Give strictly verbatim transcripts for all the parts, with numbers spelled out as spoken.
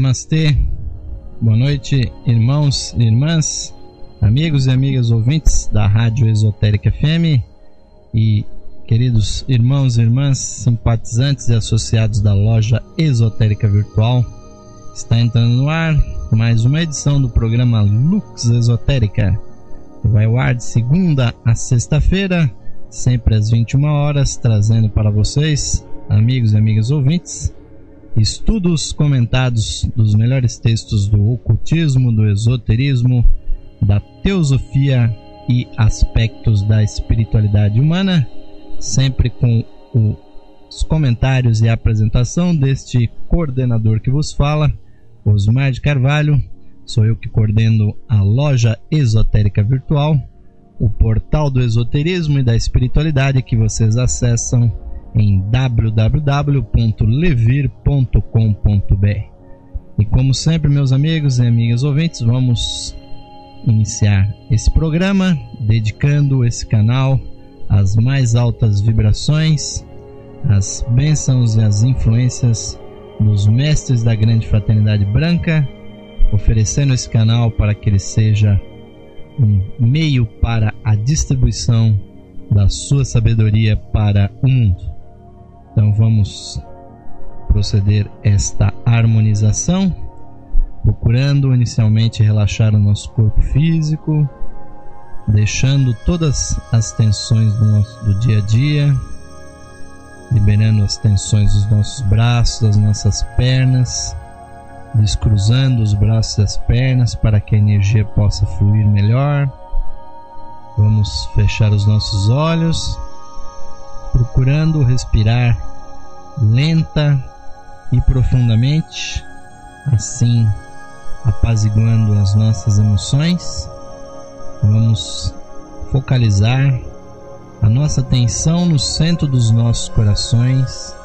Namastê, boa noite, irmãos e irmãs, amigos e amigas ouvintes da Rádio Esotérica F M e queridos irmãos e irmãs, simpatizantes e associados da loja Esotérica Virtual. Está entrando no ar mais uma edição do programa Lux Esotérica, que vai ao ar de segunda a sexta-feira, sempre às vinte e uma horas, trazendo para vocês, amigos e amigas ouvintes, estudos comentados dos melhores textos do ocultismo, do esoterismo, da teosofia e aspectos da espiritualidade humana, sempre com o, os comentários e a apresentação deste coordenador que vos fala, Osmar de Carvalho. Sou eu que coordeno a loja Esotérica Virtual, o portal do esoterismo e da espiritualidade que vocês acessam em w w w ponto levir ponto com ponto b r. E como sempre, meus amigos e amigas ouvintes, vamos iniciar esse programa dedicando esse canal às mais altas vibrações, às bênçãos e às influências dos mestres da grande fraternidade branca, oferecendo esse canal para que ele seja um meio para a distribuição da sua sabedoria para o mundo. Então vamos proceder esta harmonização, procurando inicialmente relaxar o nosso corpo físico, deixando todas as tensões do, nosso, do dia a dia, liberando as tensões dos nossos braços, das nossas pernas, descruzando os braços e as pernas para que a energia possa fluir melhor. Vamos fechar os nossos olhos, procurando respirar lenta e profundamente, assim apaziguando as nossas emoções. Vamos focalizar a nossa atenção no centro dos nossos corações,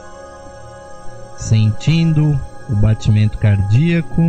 sentindo o batimento cardíaco,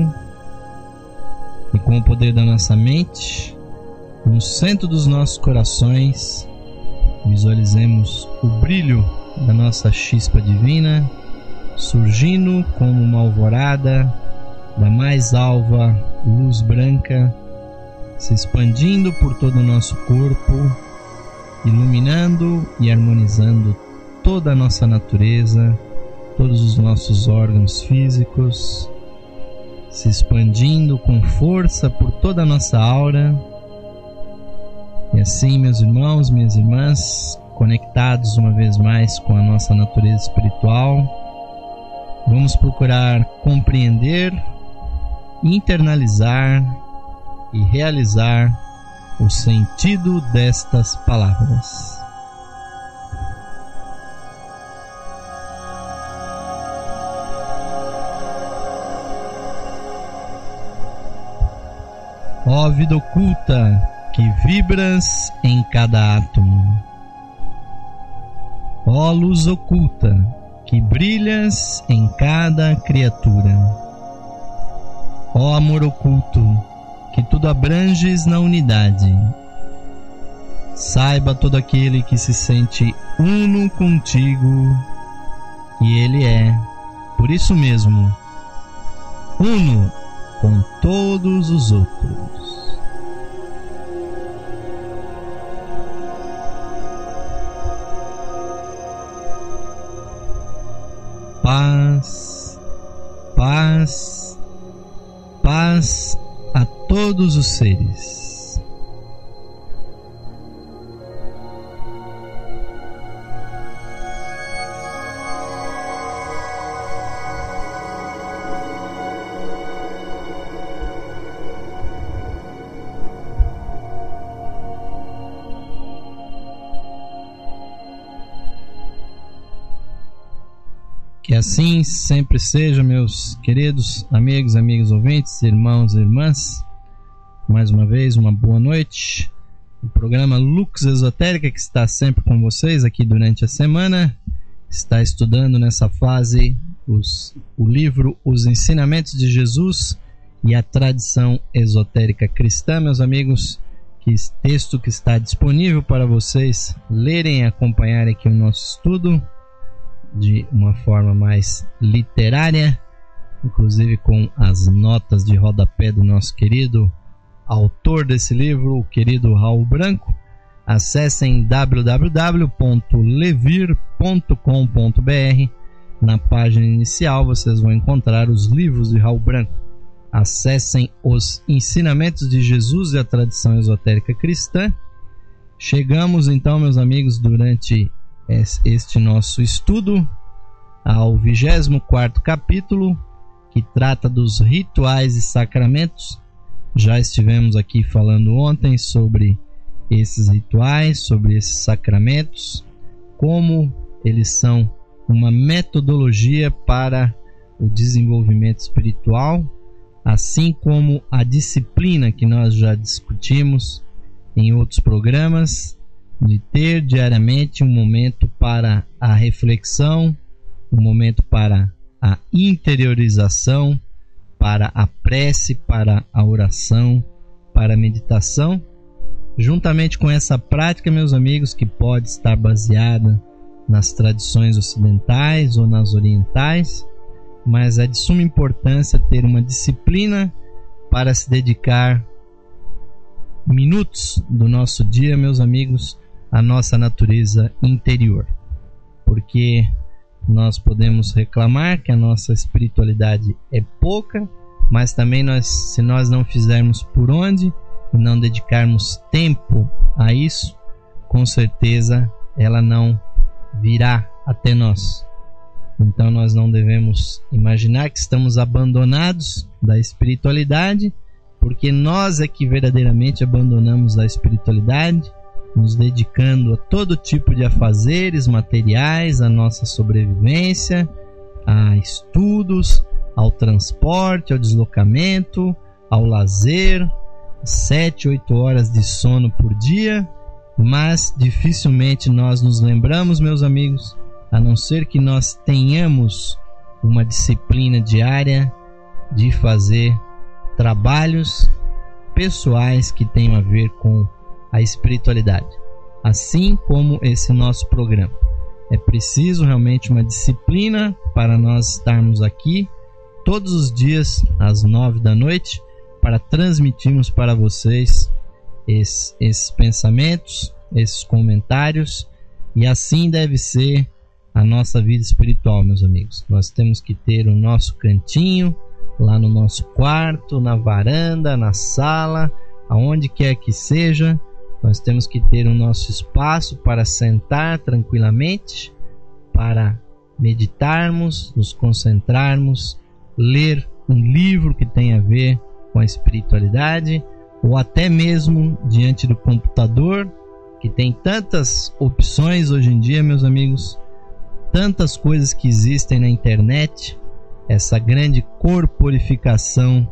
e com o poder da nossa mente, no centro dos nossos corações, visualizemos o brilho da nossa chispa divina, surgindo como uma alvorada da mais alva luz branca, se expandindo por todo o nosso corpo, iluminando e harmonizando toda a nossa natureza, todos os nossos órgãos físicos, se expandindo com força por toda a nossa aura. E assim, meus irmãos, minhas irmãs, conectados uma vez mais com a nossa natureza espiritual, vamos procurar compreender, internalizar e realizar o sentido destas palavras. Ó vida oculta que vibras em cada átomo, ó luz oculta que brilhas em cada criatura, ó amor oculto que tudo abranges na unidade, saiba todo aquele que se sente uno contigo, e ele é, por isso mesmo, uno com todos os outros. Paz, paz, paz a todos os seres. Que assim sempre seja, meus queridos amigos, amigas ouvintes, irmãos e irmãs. Mais uma vez, uma boa noite. O programa Lux Esotérica, que está sempre com vocês aqui durante a semana, está estudando nessa fase os, o livro Os Ensinamentos de Jesus e a Tradição Esotérica Cristã, meus amigos. Que texto que está disponível para vocês lerem e acompanharem aqui o nosso estudo de uma forma mais literária, inclusive com as notas de rodapé do nosso querido autor desse livro, o querido Raul Branco. Acessem w w w ponto levir ponto com ponto b r. Na página inicial vocês vão encontrar os livros de Raul Branco. Acessem os ensinamentos de Jesus e a tradição esotérica cristã. Chegamos então, meus amigos, durante este nosso estudo ao vigésimo quarto capítulo, que trata dos rituais e sacramentos. Já estivemos aqui falando ontem sobre esses rituais, sobre esses sacramentos, como eles são uma metodologia para o desenvolvimento espiritual, assim como a disciplina que nós já discutimos em outros programas, de ter diariamente um momento para a reflexão, um momento para a interiorização, para a prece, para a oração, para a meditação. Juntamente com essa prática, meus amigos, que pode estar baseada nas tradições ocidentais ou nas orientais, mas é de suma importância ter uma disciplina para se dedicar minutos do nosso dia, meus amigos, à nossa natureza interior. Porque nós podemos reclamar que a nossa espiritualidade é pouca, mas também nós, se nós não fizermos por onde e não dedicarmos tempo a isso, com certeza ela não virá até nós. Então nós não devemos imaginar que estamos abandonados da espiritualidade, porque nós é que verdadeiramente abandonamos a espiritualidade, nos dedicando a todo tipo de afazeres materiais, à nossa sobrevivência, a estudos, ao transporte, ao deslocamento, ao lazer, sete, oito horas de sono por dia, mas dificilmente nós nos lembramos, meus amigos, a não ser que nós tenhamos uma disciplina diária de fazer trabalhos pessoais que tenham a ver com a espiritualidade, assim como esse nosso programa. É preciso realmente uma disciplina para nós estarmos aqui todos os dias às nove da noite para transmitirmos para vocês esses, esses pensamentos, esses comentários, e assim deve ser a nossa vida espiritual, meus amigos. Nós temos que ter o nosso cantinho lá no nosso quarto, na varanda, na sala, aonde quer que seja. Nós temos que ter o nosso espaço para sentar tranquilamente, para meditarmos, nos concentrarmos, ler um livro que tem a ver com a espiritualidade, ou até mesmo diante do computador, que tem tantas opções hoje em dia, meus amigos, tantas coisas que existem na internet, essa grande corporificação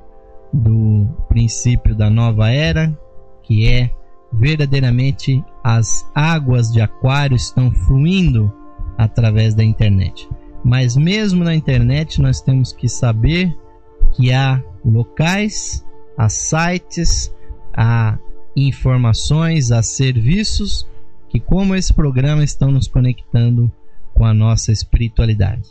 do princípio da nova era, que é verdadeiramente as águas de aquário estão fluindo através da internet. Mas mesmo na internet nós temos que saber que há locais, há sites, há informações, há serviços que, como esse programa, estão nos conectando com a nossa espiritualidade.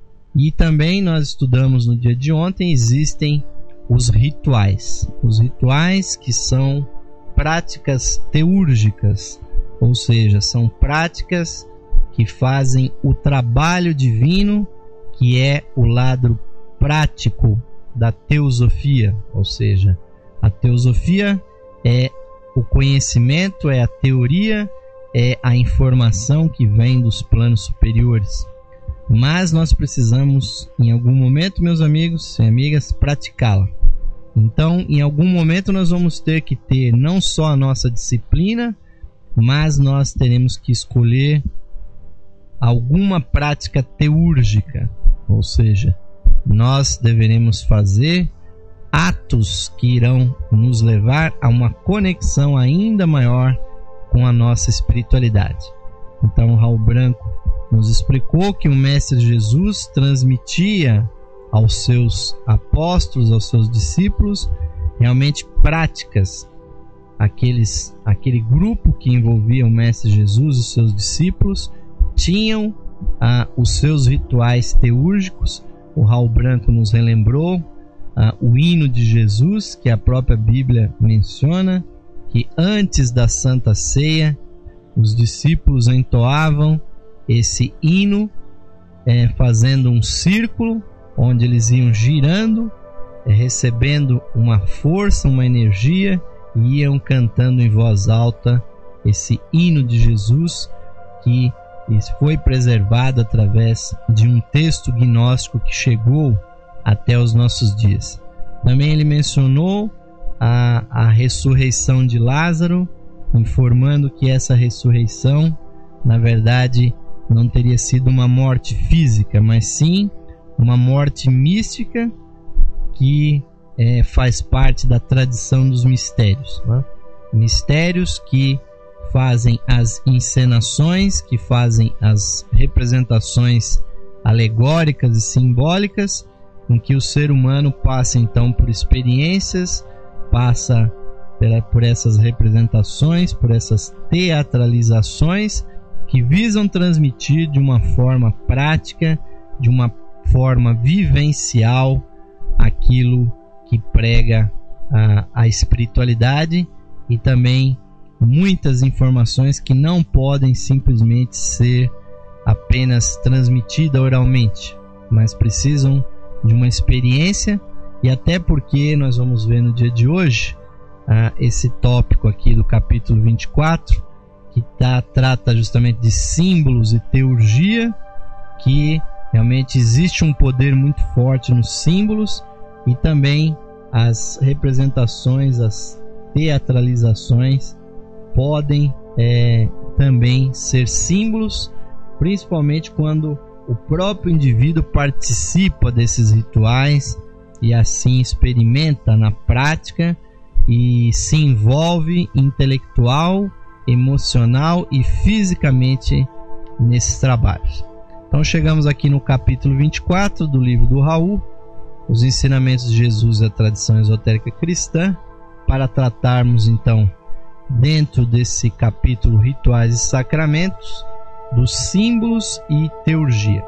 E também nós estudamos no dia de ontem, existem os rituais. Os rituais que são práticas teúrgicas, ou seja, são práticas que fazem o trabalho divino, que é o lado prático da teosofia, ou seja, a teosofia é o conhecimento, é a teoria, é a informação que vem dos planos superiores. Mas nós precisamos, em algum momento, meus amigos e amigas, praticá-la. Então, em algum momento nós vamos ter que ter não só a nossa disciplina, mas nós teremos que escolher alguma prática teúrgica, ou seja, nós deveremos fazer atos que irão nos levar a uma conexão ainda maior com a nossa espiritualidade. Então, Raul Branco nos explicou que o Mestre Jesus transmitia aos seus apóstolos, aos seus discípulos, realmente práticas. Aqueles, aquele grupo que envolvia o Mestre Jesus e os seus discípulos tinham ah, os seus rituais teúrgicos, o Raul Branco nos relembrou, ah, o hino de Jesus, que a própria Bíblia menciona, que antes da Santa Ceia, os discípulos entoavam esse hino, é, fazendo um círculo, onde eles iam girando, é, recebendo uma força, uma energia, e iam cantando em voz alta esse hino de Jesus, que foi preservado através de um texto gnóstico que chegou até os nossos dias. Também ele mencionou a, a ressurreição de Lázaro, informando que essa ressurreição, na verdade, não teria sido uma morte física, mas sim uma morte mística que é, faz parte da tradição dos mistérios, né? Mistérios que fazem as encenações, que fazem as representações alegóricas e simbólicas, em que o ser humano passa então por experiências, passa pela, por essas representações, por essas teatralizações que visam transmitir de uma forma prática, de uma forma vivencial, aquilo que prega a, a espiritualidade, e também muitas informações que não podem simplesmente ser apenas transmitidas oralmente, mas precisam de uma experiência. E até porque nós vamos ver no dia de hoje ah, esse tópico aqui do capítulo vinte e quatro, que tá, trata justamente de símbolos e teurgia, que realmente existe um poder muito forte nos símbolos, e também as representações, as teatralizações podem é, também ser símbolos, principalmente quando o próprio indivíduo participa desses rituais e assim experimenta na prática e se envolve intelectual, emocional e fisicamente nesses trabalhos. Então chegamos aqui no capítulo vinte e quatro do livro do Raul, os ensinamentos de Jesus e a tradição esotérica cristã, para tratarmos então, dentro desse capítulo Rituais e Sacramentos, dos símbolos e teurgia.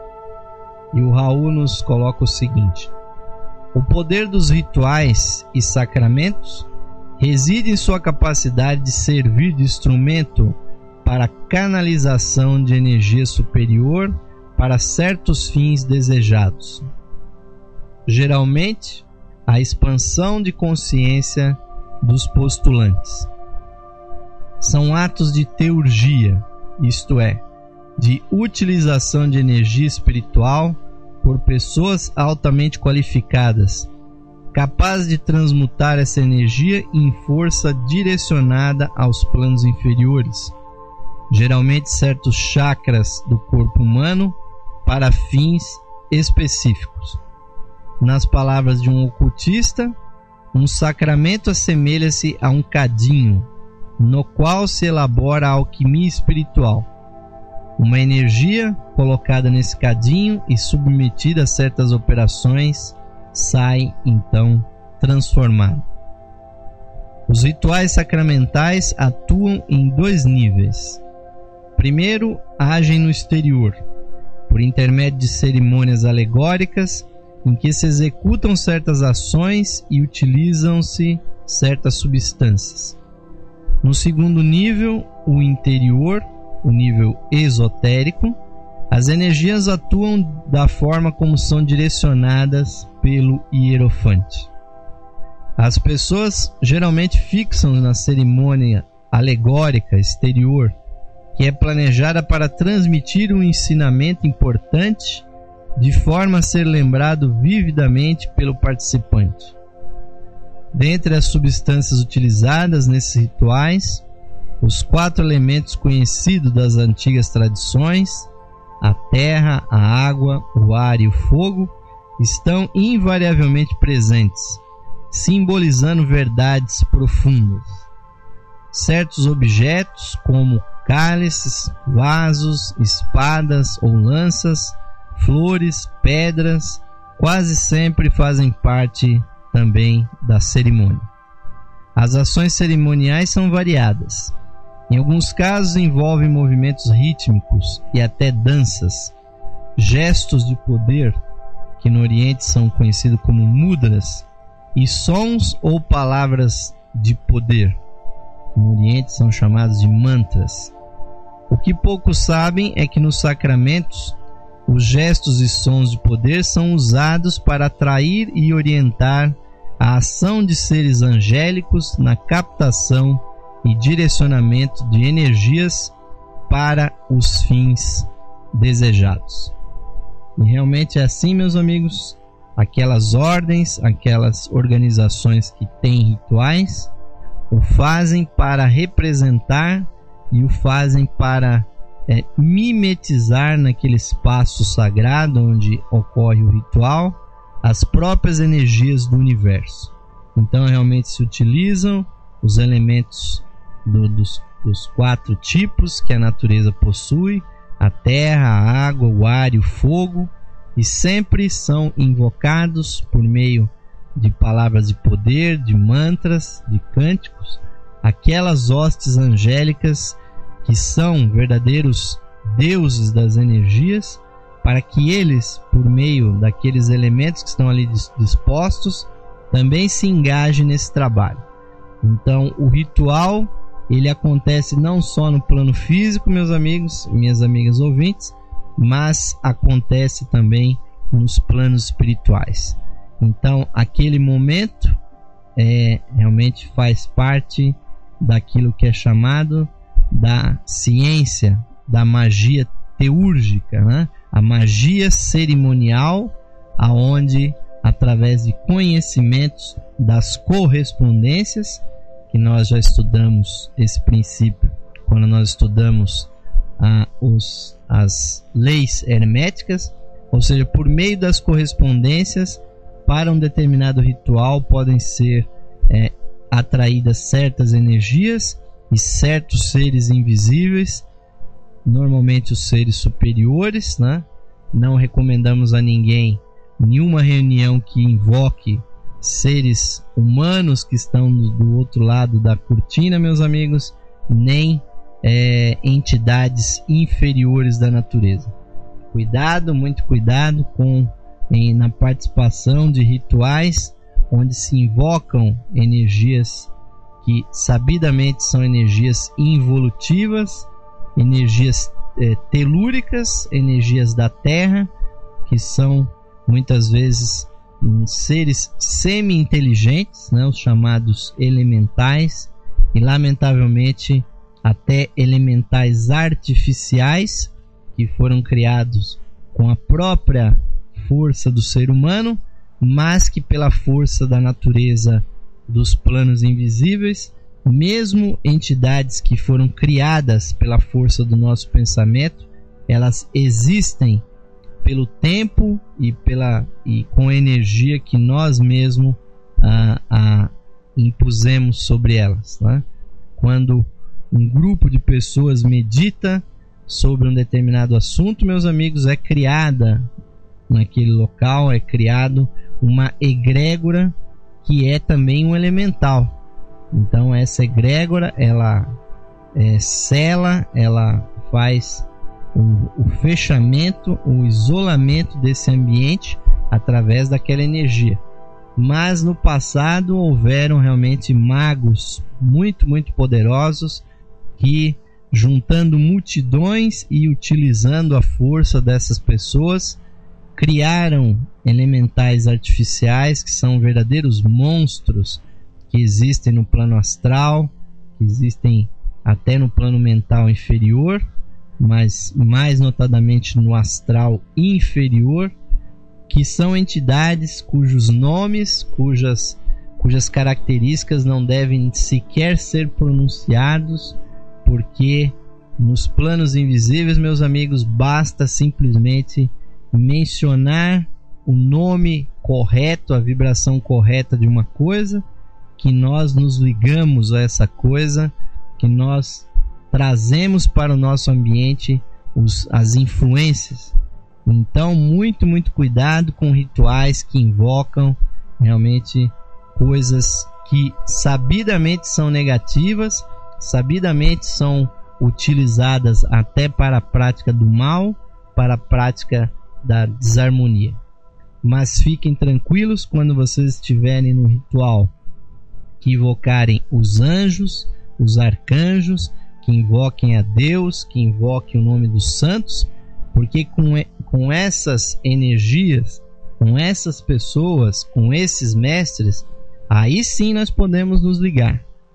E o Raul nos coloca o seguinte: o poder dos rituais e sacramentos reside em sua capacidade de servir de instrumento para a canalização de energia superior para certos fins desejados. Geralmente, a expansão de consciência dos postulantes. São atos de teurgia, isto é, de utilização de energia espiritual por pessoas altamente qualificadas, capazes de transmutar essa energia em força direcionada aos planos inferiores, geralmente certos chakras do corpo humano, para fins específicos. Nas palavras de um ocultista, um sacramento assemelha-se a um cadinho, no qual se elabora a alquimia espiritual. Uma energia colocada nesse cadinho e submetida a certas operações sai então transformada. Os rituais sacramentais atuam em dois níveis. Primeiro, agem no exterior, por intermédio de cerimônias alegóricas em que se executam certas ações e utilizam-se certas substâncias. No segundo nível, o interior, o nível esotérico, as energias atuam da forma como são direcionadas pelo hierofante. As pessoas geralmente fixam na cerimônia alegórica exterior, que é planejada para transmitir um ensinamento importante de forma a ser lembrado vividamente pelo participante. Dentre as substâncias utilizadas nesses rituais, os quatro elementos conhecidos das antigas tradições, a terra, a água, o ar e o fogo, estão invariavelmente presentes, simbolizando verdades profundas. Certos objetos, como cálices, vasos, espadas ou lanças, flores, pedras, quase sempre fazem parte também da cerimônia. As ações cerimoniais são variadas. Em alguns casos envolvem movimentos rítmicos e até danças, gestos de poder que no Oriente são conhecidos como mudras, e sons ou palavras de poder. No Oriente são chamados de mantras. O que poucos sabem é que nos sacramentos, os gestos e sons de poder são usados para atrair e orientar a ação de seres angélicos na captação e direcionamento de energias para os fins desejados. E realmente é assim, meus amigos. Aquelas ordens, aquelas organizações que têm rituais, o fazem para representar e o fazem para é, mimetizar naquele espaço sagrado onde ocorre o ritual as próprias energias do universo. Então realmente se utilizam os elementos do, dos, dos quatro tipos que a natureza possui: a terra, a água, o ar e o fogo, e sempre são invocados por meio de palavras de poder, de mantras, de cânticos, aquelas hostes angélicas que são verdadeiros deuses das energias, para que eles, por meio daqueles elementos que estão ali dispostos, também se engajem nesse trabalho. Então o ritual, ele acontece não só no plano físico, meus amigos e minhas amigas ouvintes, mas acontece também nos planos espirituais. Então aquele momento é, realmente faz parte daquilo que é chamado da ciência, da magia teúrgica, né? A magia cerimonial, aonde através de conhecimentos das correspondências, que nós já estudamos esse princípio quando nós estudamos ah, os, as leis herméticas, ou seja, por meio das correspondências, para um determinado ritual podem ser é, atraídas certas energias e certos seres invisíveis, normalmente os seres superiores, né? Não recomendamos a ninguém nenhuma reunião que invoque seres humanos que estão do, do outro lado da cortina, meus amigos, nem é, entidades inferiores da natureza. Cuidado, muito cuidado com em, na participação de rituais onde se invocam energias que sabidamente são energias involutivas, energias é, telúricas, energias da terra, que são muitas vezes um, seres semi-inteligentes, né, os chamados elementais, e lamentavelmente até elementais artificiais que foram criados com a própria força do ser humano, mas que pela força da natureza dos planos invisíveis, mesmo entidades que foram criadas pela força do nosso pensamento, elas existem pelo tempo e, pela, e com a energia que nós mesmos ah, ah, impusemos sobre elas, né? Quando um grupo de pessoas medita sobre um determinado assunto, meus amigos, é criada naquele local, é criado uma egrégora que é também um elemental. Então essa egrégora, ela é, sela, ela faz o, o fechamento, o isolamento desse ambiente através daquela energia. Mas no passado houveram realmente magos muito, muito poderosos que, juntando multidões e utilizando a força dessas pessoas, criaram elementais artificiais que são verdadeiros monstros que existem no plano astral, que existem até no plano mental inferior, mas mais notadamente no astral inferior, que são entidades cujos nomes, cujas, cujas características não devem sequer ser pronunciados, porque nos planos invisíveis, meus amigos, basta simplesmente mencionar o nome correto, a vibração correta de uma coisa, que nós nos ligamos a essa coisa, que nós trazemos para o nosso ambiente os, as influências. Então, muito, muito cuidado com rituais que invocam realmente coisas que sabidamente são negativas, sabidamente são utilizadas até para a prática do mal, para a prática da desarmonia. mas fiquem tranquilos quando vocês estiverem no ritual, que invocarem os anjos, os arcanjos, que invoquem a Deus, que invoquem o nome dos santos, porque com, com essas energias, com essas pessoas, com esses mestres, aí sim nós podemos nos ligar.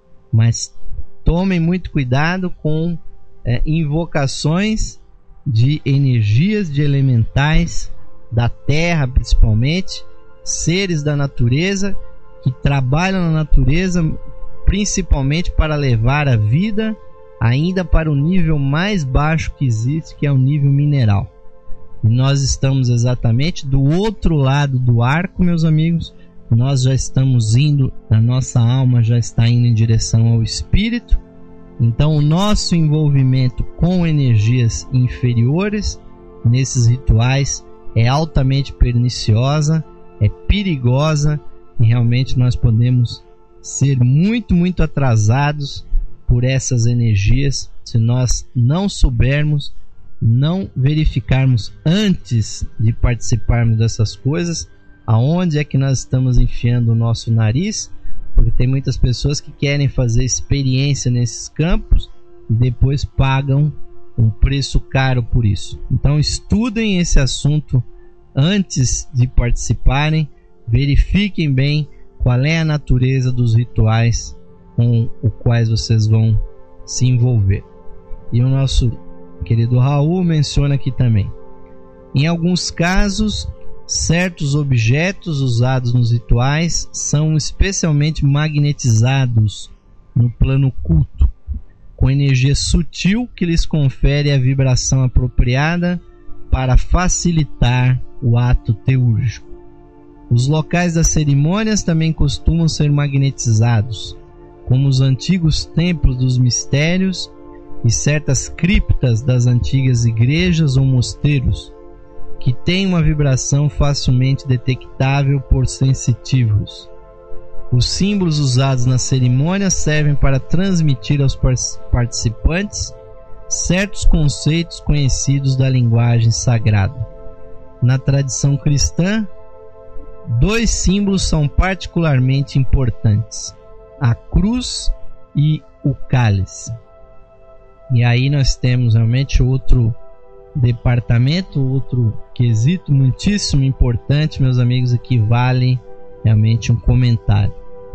Mas tomem muito cuidado com é, invocações de energias, de elementais da terra, principalmente seres da natureza que trabalham na natureza principalmente para levar a vida ainda para o nível mais baixo que existe, que é o nível mineral. E nós estamos exatamente do outro lado do arco, meus amigos. Nós já estamos indo, a nossa alma já está indo em direção ao espírito. Então o nosso envolvimento com energias inferiores nesses rituais é altamente perniciosa, é perigosa, e realmente nós podemos ser muito, muito atrasados por essas energias se nós não soubermos, não verificarmos antes de participarmos dessas coisas, aonde é que nós estamos enfiando o nosso nariz, porque tem muitas pessoas que querem fazer experiência nesses campos e depois pagam um preço caro por isso. Então estudem esse assunto antes de participarem, verifiquem bem qual é a natureza dos rituais com os quais vocês vão se envolver. E o nosso querido Raul menciona aqui também: em alguns casos, certos objetos usados nos rituais são especialmente magnetizados no plano culto, com energia sutil que lhes confere a vibração apropriada para facilitar o ato teúrgico. Os locais das cerimônias também costumam ser magnetizados, como os antigos templos dos mistérios e certas criptas das antigas igrejas ou mosteiros, que têm uma vibração facilmente detectável por sensitivos. Os símbolos usados na cerimônia servem para transmitir aos participantes certos conceitos conhecidos da linguagem sagrada. Na tradição cristã, dois símbolos são particularmente importantes: a cruz e o cálice. E aí nós temos realmente outro departamento, outro quesito muitíssimo importante, meus amigos, e que vale realmente um comentário.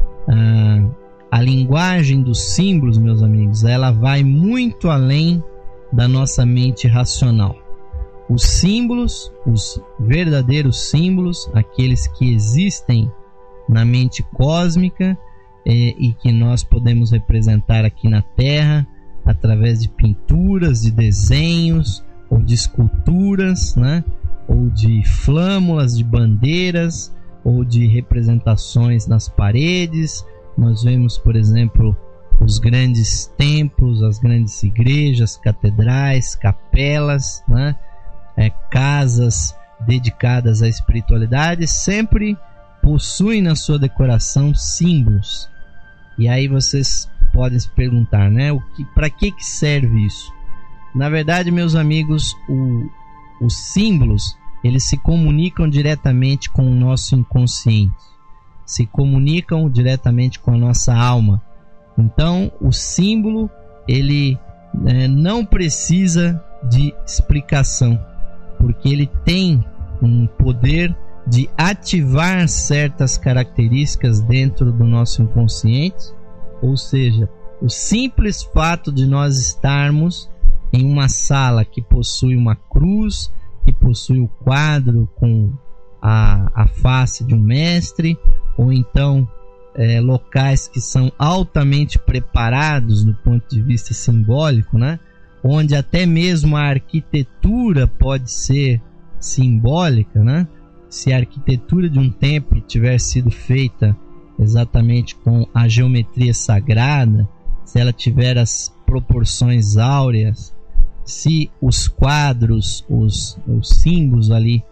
Ah, a linguagem dos símbolos, meus amigos, ela vai muito além da nossa mente racional. Os símbolos, os verdadeiros símbolos, aqueles que existem na mente cósmica eh, e que nós podemos representar aqui na Terra através de pinturas, de desenhos, ou de esculturas, né? Ou de flâmulas, de bandeiras, ou de representações nas paredes. Nós vemos, por exemplo, os grandes templos, as grandes igrejas, catedrais, capelas, né? É, casas dedicadas à espiritualidade, sempre possuem na sua decoração símbolos. E aí vocês podem se perguntar, né? O que, para que que serve isso? Na verdade, meus amigos, o, os símbolos, eles se comunicam diretamente com o nosso inconsciente, se comunicam diretamente com a nossa alma. Então, o símbolo, ele é, não precisa de explicação, porque ele tem um poder de ativar certas características dentro do nosso inconsciente. Ou seja, o simples fato de nós estarmos em uma sala que possui uma cruz, que possui o quadro com a, a face de um mestre, ou então é, locais que são altamente preparados do ponto de vista simbólico, né? Onde até mesmo a arquitetura pode ser simbólica, né? Se a arquitetura de um templo tiver sido feita exatamente com a geometria sagrada, se ela tiver as proporções áureas, se os quadros, os, os símbolos ali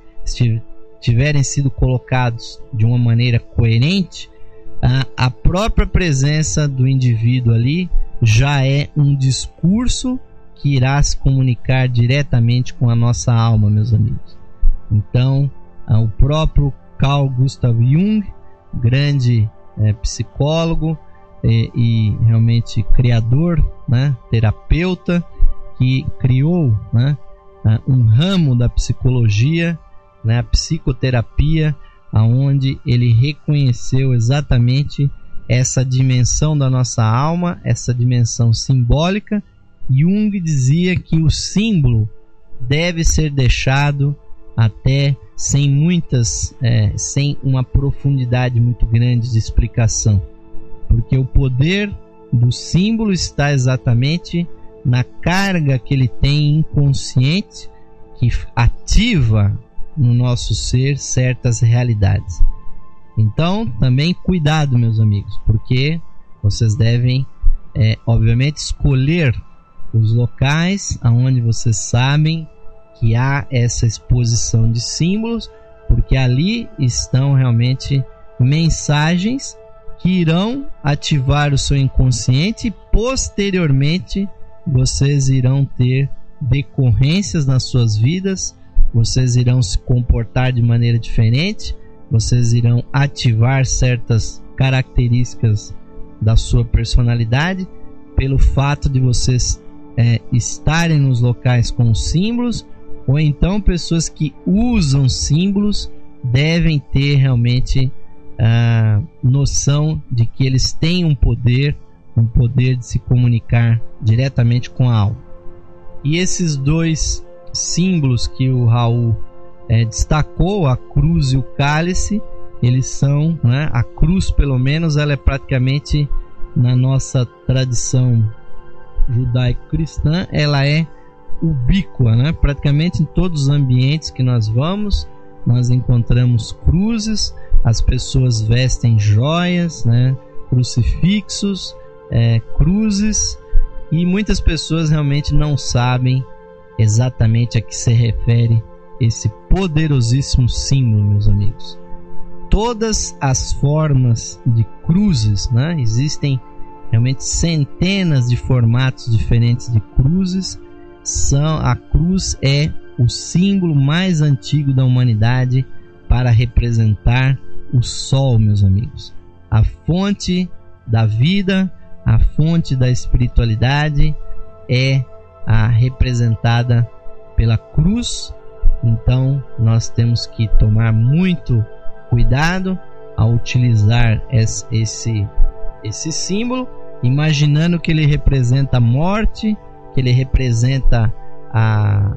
tiverem sido colocados de uma maneira coerente, a, a própria presença do indivíduo ali já é um discurso que irá se comunicar diretamente com a nossa alma, meus amigos. Então, o próprio Carl Gustav Jung, grande é, psicólogo e, e realmente criador, né, terapeuta, que criou, né, um ramo da psicologia, né, a psicoterapia, aonde ele reconheceu exatamente essa dimensão da nossa alma, essa dimensão simbólica. Jung dizia que o símbolo deve ser deixado até sem muitas, é, sem uma profundidade muito grande de explicação, porque o poder do símbolo está exatamente na carga que ele tem inconsciente, que ativa no nosso ser certas realidades. Então, também cuidado, meus amigos, porque vocês devem, é, obviamente, escolher os locais aonde vocês sabem que há essa exposição de símbolos, porque ali estão realmente mensagens que irão ativar o seu inconsciente e posteriormente vocês irão ter decorrências nas suas vidas, vocês irão se comportar de maneira diferente, vocês irão ativar certas características da sua personalidade pelo fato de vocês é, estarem nos locais com símbolos, ou então pessoas que usam símbolos devem ter realmente a noção de que eles têm um poder, um poder de se comunicar diretamente com a alma. E esses dois símbolos que o Raul é, destacou, a cruz e o cálice, eles são, né, a cruz pelo menos, ela é praticamente, na nossa tradição judaico-cristã, ela é ubíqua, né? Praticamente em todos os ambientes que nós vamos, nós encontramos cruzes, as pessoas vestem joias, né? Crucifixos, é, cruzes, e muitas pessoas realmente não sabem exatamente a que se refere esse poderosíssimo símbolo, meus amigos. Todas as formas de cruzes, né? Existem realmente centenas de formatos diferentes de cruzes. São, a cruz é o símbolo mais antigo da humanidade para representar o sol, meus amigos. A fonte da vida, a fonte da espiritualidade é a representada pela cruz. Então nós temos que tomar muito cuidado ao utilizar esse, esse, esse símbolo, imaginando que ele representa a morte, que ele representa a,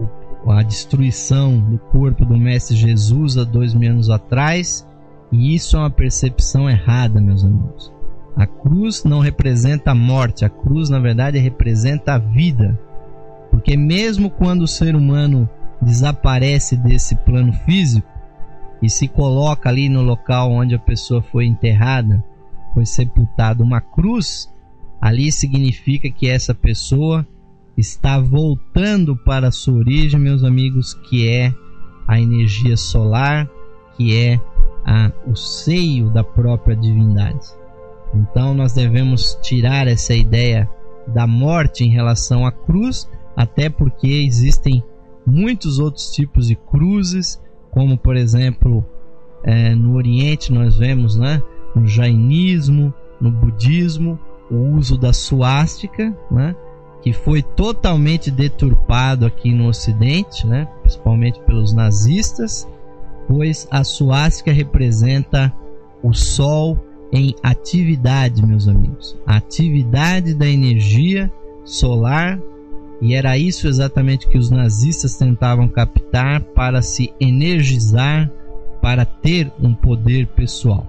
a destruição do corpo do Mestre Jesus há dois mil anos atrás, e isso é uma percepção errada, meus amigos. A cruz não representa a morte, a cruz na verdade representa a vida, porque mesmo quando o ser humano desaparece desse plano físico e se coloca ali no local onde a pessoa foi enterrada, foi sepultada, uma cruz, ali significa que essa pessoa está voltando para a sua origem, meus amigos, que é a energia solar, que é a, o seio da própria divindade. Então nós devemos tirar essa ideia da morte em relação à cruz, até porque existem muitos outros tipos de cruzes, como por exemplo é, no Oriente nós vemos, né, no jainismo, no budismo, o uso da suástica, né, que foi totalmente deturpado aqui no Ocidente, né, principalmente pelos nazistas, pois a suástica representa o Sol em atividade, meus amigos, a atividade da energia solar, e era isso exatamente que os nazistas tentavam captar para se energizar, para ter um poder pessoal.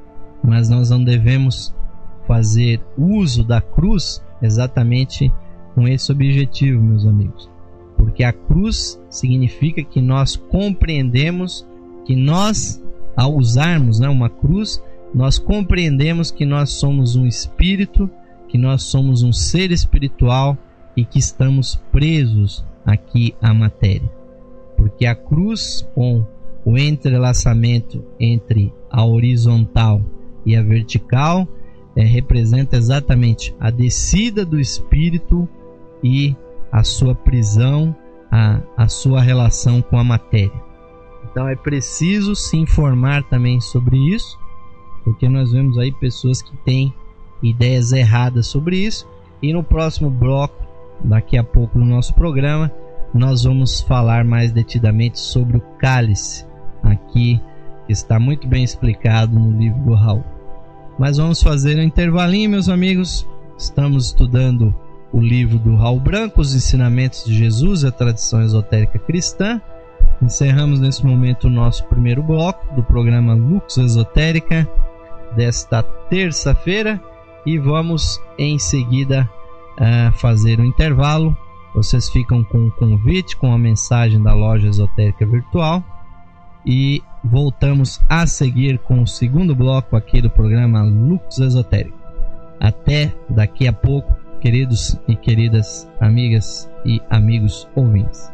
Mas nós não devemos fazer uso da cruz exatamente com esse objetivo, meus amigos, porque a cruz significa que nós compreendemos que nós, ao usarmos, né, uma cruz, nós compreendemos que nós somos um espírito, que nós somos um ser espiritual e que estamos presos aqui à matéria, porque a cruz, com o entrelaçamento entre a horizontal e a vertical, é, representa exatamente a descida do espírito e a sua prisão, a, a sua relação com a matéria. Então é preciso se informar também sobre isso, porque nós vemos aí pessoas que têm ideias erradas sobre isso. E no próximo bloco, daqui a pouco no nosso programa, nós vamos falar mais detidamente sobre o cálice, aqui está muito bem explicado no livro do Raul. Mas vamos fazer um intervalinho, meus amigos. Estamos estudando o livro do Raul Branco, Os Ensinamentos de Jesus e a Tradição Esotérica Cristã. Encerramos nesse momento o nosso primeiro bloco do programa Lux Esotérica desta terça-feira e vamos em seguida uh, fazer um intervalo. Vocês ficam com um convite, com a mensagem da Loja Esotérica Virtual e voltamos a seguir com o segundo bloco aqui do programa Lux Esotérico. Até daqui a pouco, queridos e queridas amigas e amigos ouvintes.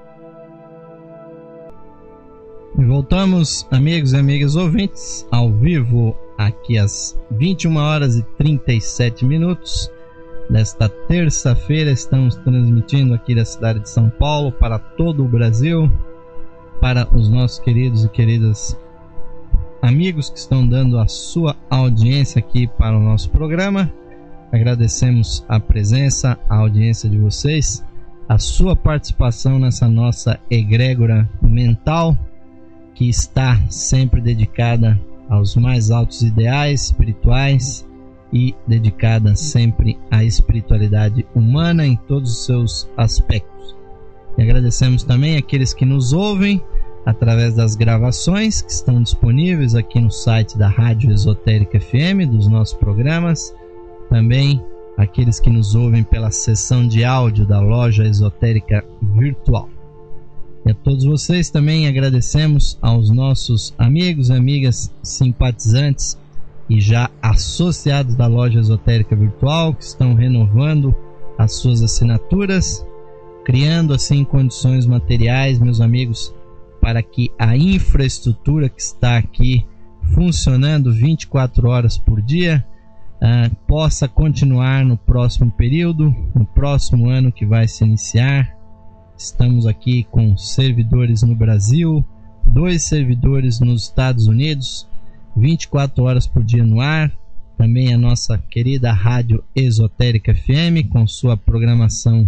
E voltamos, amigos e amigas ouvintes, ao vivo aqui às vinte e uma horas e trinta e sete minutos desta terça-feira. Estamos transmitindo aqui da cidade de São Paulo para todo o Brasil, para os nossos queridos e queridas amigos que estão dando a sua audiência aqui para o nosso programa. Agradecemos a presença, a audiência de vocês, a sua participação nessa nossa egrégora mental, que está sempre dedicada aos mais altos ideais espirituais e dedicada sempre à espiritualidade humana em todos os seus aspectos. E agradecemos também aqueles que nos ouvem através das gravações que estão disponíveis aqui no site da Rádio Esotérica F M, dos nossos programas. Também aqueles que nos ouvem pela sessão de áudio da Loja Esotérica Virtual. E a todos vocês também agradecemos aos nossos amigos e amigas simpatizantes e já associados da Loja Esotérica Virtual, que estão renovando as suas assinaturas, criando assim condições materiais, meus amigos, para que a infraestrutura que está aqui funcionando vinte e quatro horas por dia uh, possa continuar no próximo período, no próximo ano que vai se iniciar. Estamos aqui com servidores no Brasil, dois servidores nos Estados Unidos, vinte e quatro horas por dia no ar. Também a nossa querida Rádio Esotérica F M com sua programação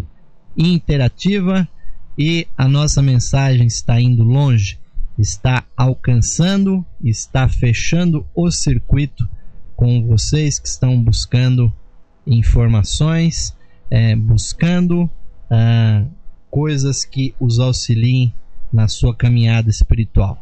interativa, e a nossa mensagem está indo longe, está alcançando, está fechando o circuito com vocês que estão buscando informações, é, buscando ah, coisas que os auxiliem na sua caminhada espiritual.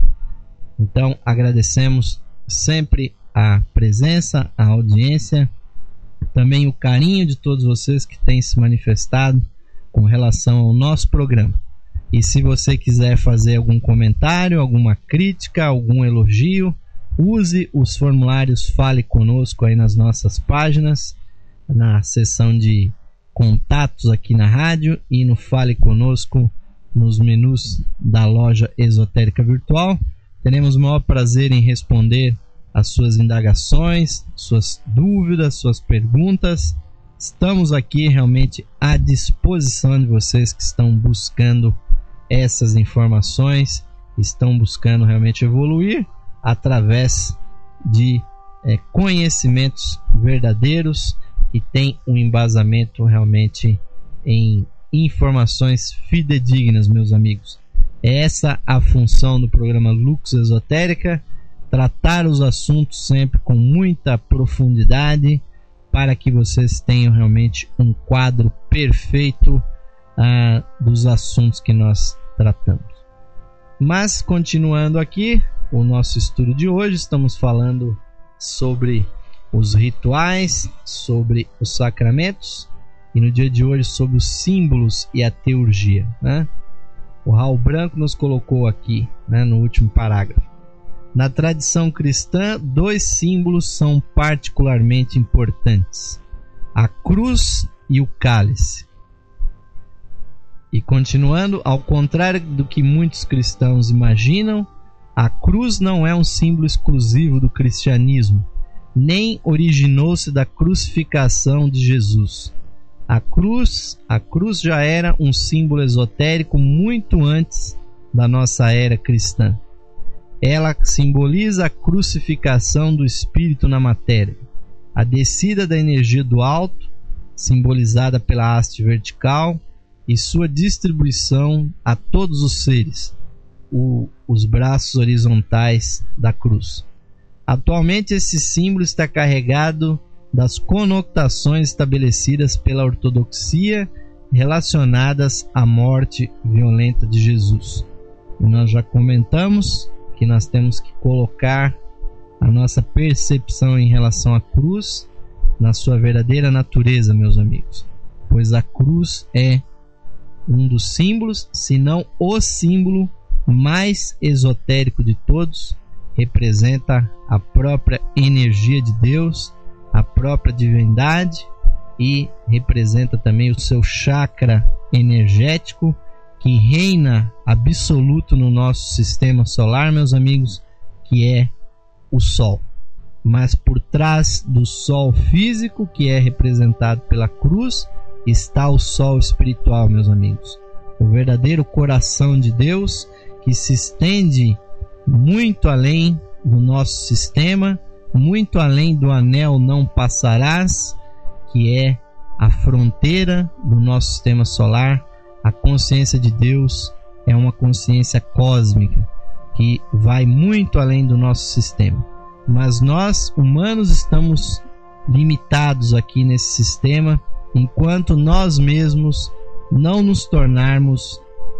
Então agradecemos sempre a presença, a audiência, também o carinho de todos vocês que têm se manifestado com relação ao nosso programa. E se você quiser fazer algum comentário, alguma crítica, algum elogio, use os formulários Fale Conosco aí nas nossas páginas, na seção de contatos aqui na rádio e no Fale Conosco nos menus da Loja Esotérica Virtual. Teremos o maior prazer em responder as suas indagações, suas dúvidas, suas perguntas. Estamos aqui realmente à disposição de vocês que estão buscando essas informações, estão buscando realmente evoluir através de é, conhecimentos verdadeiros que têm um embasamento realmente em informações fidedignas, meus amigos. É essa a função do programa Lux Esotérica, tratar os assuntos sempre com muita profundidade, para que vocês tenham realmente um quadro perfeito ah, dos assuntos que nós tratamos. Mas continuando aqui o nosso estudo de hoje, estamos falando sobre os rituais, sobre os sacramentos e no dia de hoje sobre os símbolos e a teurgia, né? O Raul Branco nos colocou aqui, né, no último parágrafo: na tradição cristã, dois símbolos são particularmente importantes: a cruz e o cálice. E continuando, ao contrário do que muitos cristãos imaginam, a cruz não é um símbolo exclusivo do cristianismo, nem originou-se da crucificação de Jesus. A cruz, a cruz já era um símbolo esotérico muito antes da nossa era cristã. ela simboliza a crucificação do espírito na matéria, a descida da energia do alto, simbolizada pela haste vertical, e sua distribuição a todos os seres, o, os braços horizontais da cruz. Atualmente, esse símbolo está carregado das conotações estabelecidas pela ortodoxia relacionadas à morte violenta de Jesus. E nós já comentamos que nós temos que colocar a nossa percepção em relação à cruz na sua verdadeira natureza, meus amigos, pois a cruz é um dos símbolos, se não o símbolo mais esotérico de todos. Representa a própria energia de Deus, a própria divindade, e representa também o seu chakra energético que reina absoluto no nosso sistema solar, meus amigos, que é o Sol. Mas por trás do Sol físico, que é representado pela cruz, está o Sol espiritual, meus amigos. O verdadeiro coração de Deus, que se estende muito além do nosso sistema, muito além do anel não passarás, que é a fronteira do nosso sistema solar. A consciência de Deus é uma consciência cósmica que vai muito além do nosso sistema. Mas nós, humanos, estamos limitados aqui nesse sistema, enquanto nós mesmos não nos tornarmos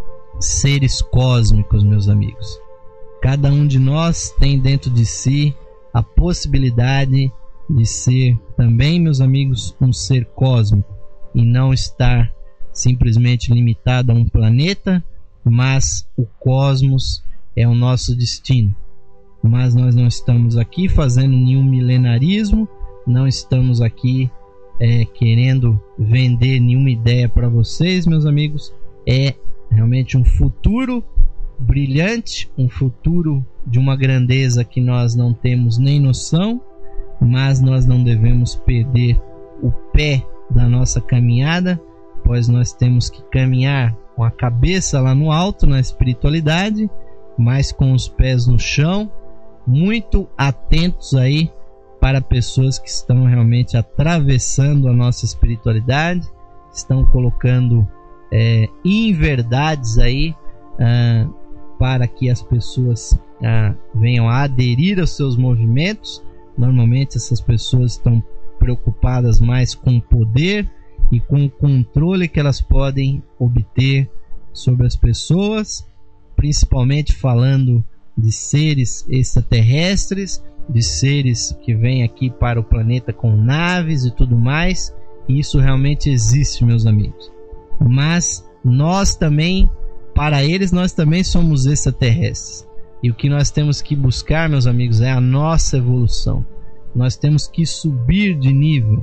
seres cósmicos, meus amigos. Cada um de nós tem dentro de si a possibilidade de ser também, meus amigos, um ser cósmico e não estar simplesmente limitado a um planeta, mas o cosmos é o nosso destino. Mas nós não estamos aqui fazendo nenhum milenarismo, não estamos aqui é, querendo vender nenhuma ideia para vocês, meus amigos. É realmente um futuro brilhante, um futuro de uma grandeza que nós não temos nem noção, mas nós não devemos perder o pé da nossa caminhada, pois nós temos que caminhar com a cabeça lá no alto, na espiritualidade, mas com os pés no chão, muito atentos aí para pessoas que estão realmente atravessando a nossa espiritualidade, estão colocando é, inverdades aí ah, para que as pessoas ah, venham a aderir aos seus movimentos. Normalmente essas pessoas estão preocupadas mais com o poder e com o controle que elas podem obter sobre as pessoas, principalmente falando de seres extraterrestres, de seres que vêm aqui para o planeta com naves e tudo mais. E isso realmente existe, meus amigos. Mas nós também, para eles, nós também somos extraterrestres. E o que nós temos que buscar, meus amigos, é a nossa evolução. Nós temos que subir de nível.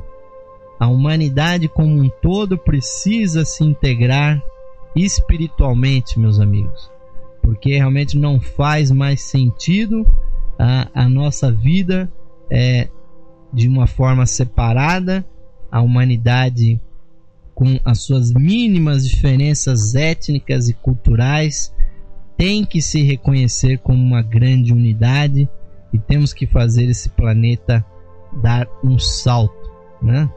A humanidade como um todo precisa se integrar espiritualmente, meus amigos, porque realmente não faz mais sentido a, a nossa vida é, de uma forma separada. A humanidade, com as suas mínimas diferenças étnicas e culturais, tem que se reconhecer como uma grande unidade, e temos que fazer esse planeta dar um salto, né?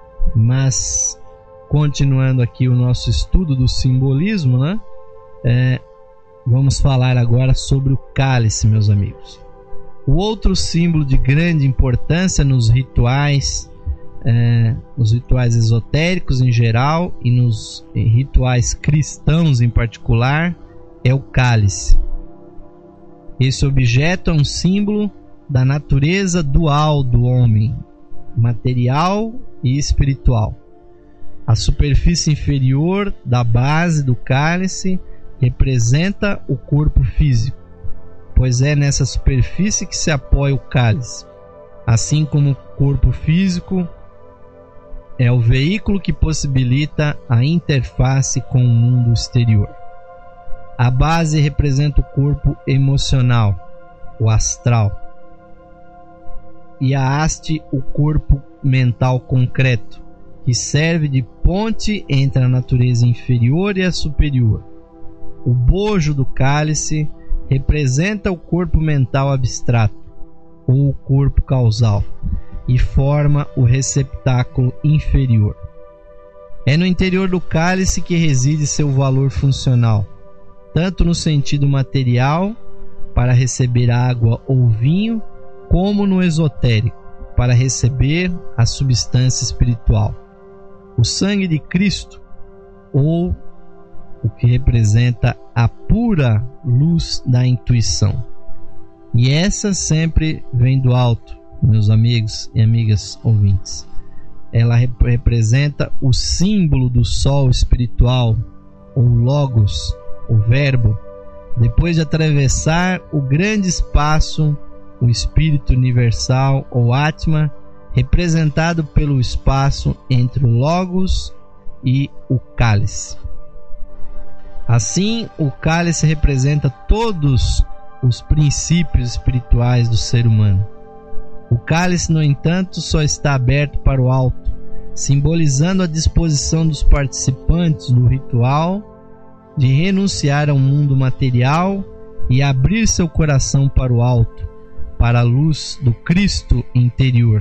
Mas continuando aqui o nosso estudo do simbolismo, né? É, vamos falar agora sobre o cálice, meus amigos. O outro símbolo de grande importância nos rituais, é, nos rituais esotéricos em geral e nos rituais cristãos em particular, é o cálice. Esse objeto é um símbolo da natureza dual do homem, material e espiritual. A superfície inferior da base do cálice representa o corpo físico, pois é nessa superfície que se apoia o cálice. Assim como o corpo físico é o veículo que possibilita a interface com o mundo exterior. A base representa o corpo emocional, o astral, e a haste o corpo mental concreto, que serve de ponte entre a natureza inferior e a superior. O bojo do cálice representa o corpo mental abstrato ou o corpo causal e forma o receptáculo inferior. É no interior do cálice que reside seu valor funcional, tanto no sentido material, para receber água ou vinho, como no esotérico, para receber a substância espiritual, o sangue de Cristo, ou o que representa a pura luz da intuição. E essa sempre vem do alto, meus amigos e amigas ouvintes. Ela rep- representa o símbolo do sol espiritual, ou logos, o verbo, depois de atravessar o grande espaço, o espírito universal, ou Atma, representado pelo espaço entre o logos e o cálice. Assim, o cálice representa todos os princípios espirituais do ser humano. O cálice, no entanto, só está aberto para o alto, simbolizando a disposição dos participantes do ritual de renunciar ao mundo material e abrir seu coração para o alto, para a luz do Cristo interior.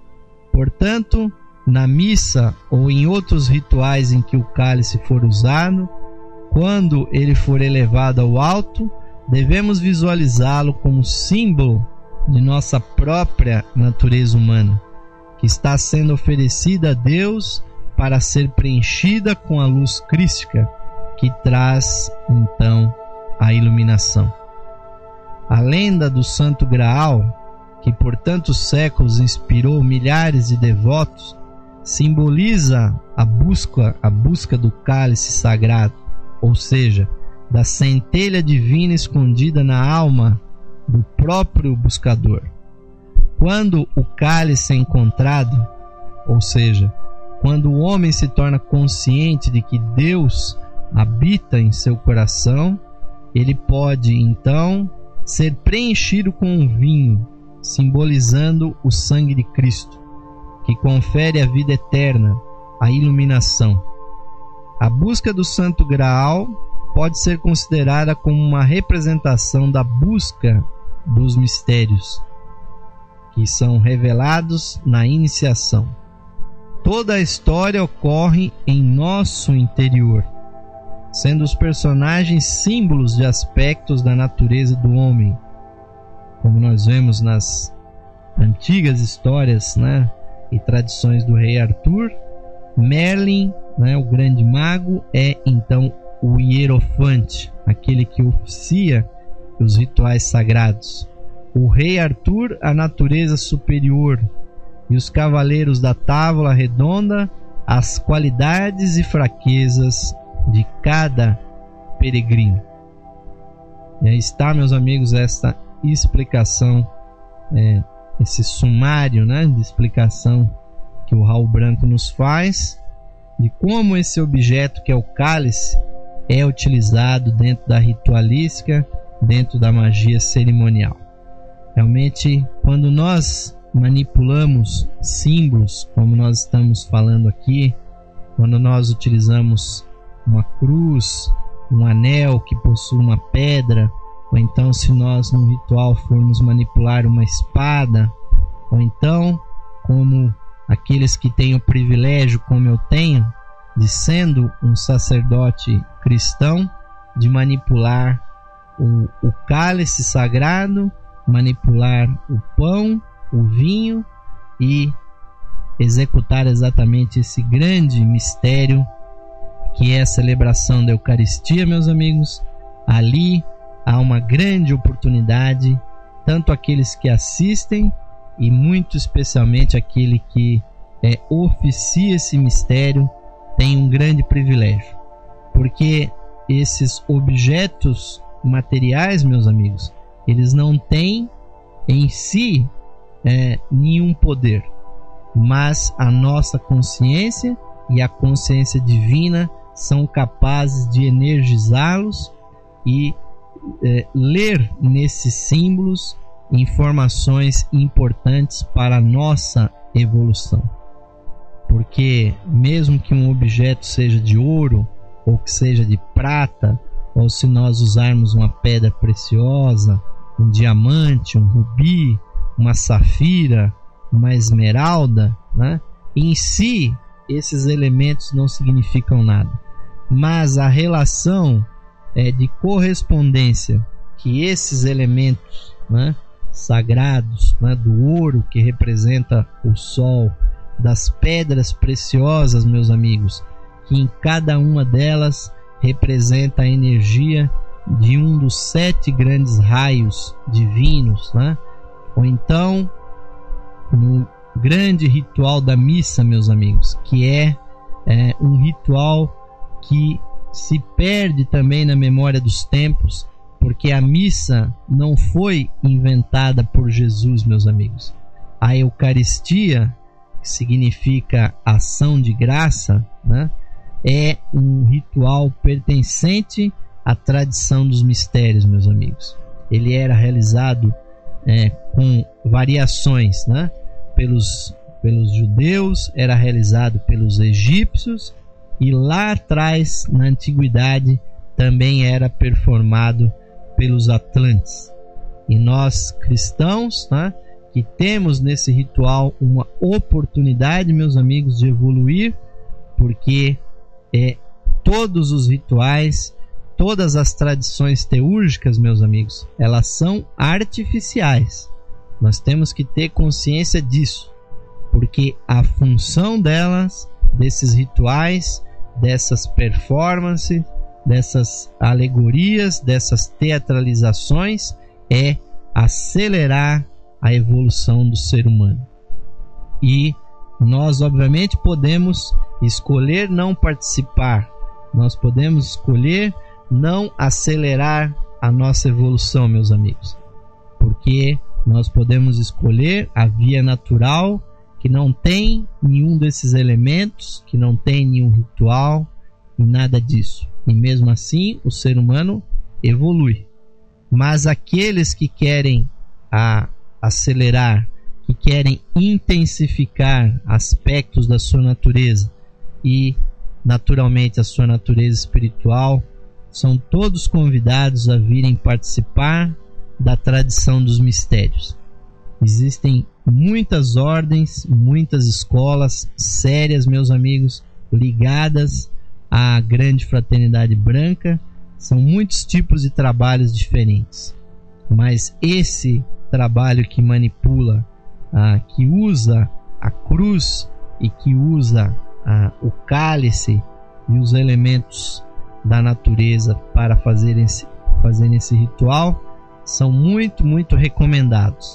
Portanto, na missa ou em outros rituais em que o cálice for usado, quando ele for elevado ao alto, devemos visualizá-lo como símbolo de nossa própria natureza humana, que está sendo oferecida a Deus para ser preenchida com a luz crística, que traz, então, a iluminação. A lenda do Santo Graal, que por tantos séculos inspirou milhares de devotos, simboliza a busca, a busca do cálice sagrado, ou seja, da centelha divina escondida na alma do próprio buscador. Quando o cálice é encontrado, ou seja, quando o homem se torna consciente de que Deus habita em seu coração, ele pode então ser preenchido com um vinho, simbolizando o sangue de Cristo, que confere a vida eterna, a iluminação. A busca do Santo Graal pode ser considerada como uma representação da busca dos mistérios que são revelados na iniciação. Toda a história ocorre em nosso interior, sendo os personagens símbolos de aspectos da natureza do homem, como nós vemos nas antigas histórias, né, e tradições do rei Arthur. Merlin, né, o grande mago, é então o hierofante, aquele que oficia os rituais sagrados. O rei Arthur, a natureza superior, e os cavaleiros da tábua redonda, as qualidades e fraquezas de cada peregrino. E aí está, meus amigos, esta explicação, é, esse sumário, né, de explicação que o Raul Branco nos faz de como esse objeto, que é o cálice, é utilizado dentro da ritualística, dentro da magia cerimonial. Realmente, quando nós manipulamos símbolos, como nós estamos falando aqui, quando nós utilizamos uma cruz, um anel que possui uma pedra, ou então se nós no ritual formos manipular uma espada, ou então como aqueles que têm o privilégio, como eu tenho, de sendo um sacerdote cristão, de manipular o, o cálice sagrado, manipular o pão, o vinho e executar exatamente esse grande mistério que é a celebração da Eucaristia, meus amigos. Ali há uma grande oportunidade, tanto aqueles que assistem e muito especialmente aquele que é, oficia esse mistério, tem um grande privilégio, porque esses objetos materiais, meus amigos, eles não têm em si é, nenhum poder, mas a nossa consciência e a consciência divina são capazes de energizá-los e é, ler nesses símbolos informações importantes para a nossa evolução. Porque mesmo que um objeto seja de ouro, ou que seja de prata, ou se nós usarmos uma pedra preciosa, um diamante, um rubi, uma safira, uma esmeralda, né? Em si, esses elementos não significam nada, mas a relação é, de correspondência que esses elementos, né, sagrados, né, do ouro que representa o sol, das pedras preciosas, meus amigos, que em cada uma delas representa a energia de um dos sete grandes raios divinos, né? Ou então no grande ritual da missa, meus amigos, que é, é um ritual que se perde também na memória dos tempos, porque a missa não foi inventada por Jesus, meus amigos. A Eucaristia, que significa ação de graça, né, é um ritual pertencente à tradição dos mistérios, meus amigos. Ele era realizado é, com variações, né, pelos, pelos judeus, era realizado pelos egípcios, e lá atrás, na antiguidade, também era performado pelos atlantes. E nós cristãos, né, que temos nesse ritual uma oportunidade, meus amigos, de evoluir, porque é, todos os rituais, todas as tradições teúrgicas, meus amigos, elas são artificiais. Nós temos que ter consciência disso, porque a função delas, desses rituais, dessas performances, dessas alegorias, dessas teatralizações, é acelerar a evolução do ser humano. E nós, obviamente, podemos escolher não participar, nós podemos escolher não acelerar a nossa evolução, meus amigos, porque nós podemos escolher a via natural, que não tem nenhum desses elementos, que não tem nenhum ritual e nada disso. E mesmo assim o ser humano evolui. Mas aqueles que querem a, acelerar, que querem intensificar aspectos da sua natureza e naturalmente a sua natureza espiritual, são todos convidados a virem participar da tradição dos mistérios. Existem muitas ordens, muitas escolas sérias, meus amigos, ligadas à grande fraternidade branca. São muitos tipos de trabalhos diferentes, mas esse trabalho que manipula, ah, que usa a cruz e que usa ah, o cálice e os elementos da natureza para fazer esse, fazer esse ritual, são muito, muito recomendados,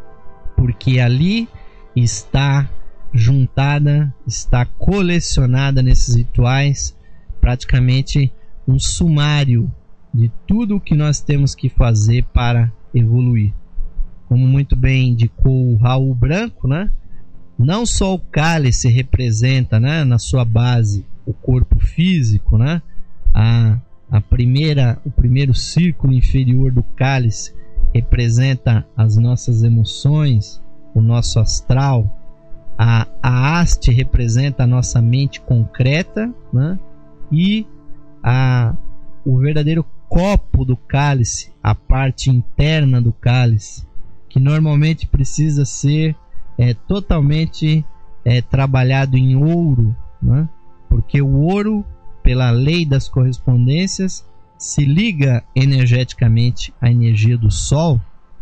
porque ali está juntada, está colecionada nesses rituais praticamente um sumário de tudo o que nós temos que fazer para evoluir. Como muito bem indicou o Raul Branco, né? Não só o cálice representa, né, na sua base o corpo físico, né? A, a primeira, o primeiro círculo inferior do cálice representa as nossas emoções, o nosso astral. A, a haste representa a nossa mente concreta, né? E a, o verdadeiro copo do cálice, a parte interna do cálice, que normalmente precisa ser é, totalmente é, trabalhado em ouro, né? Porque o ouro, pela lei das correspondências, se liga energeticamente à energia do Sol.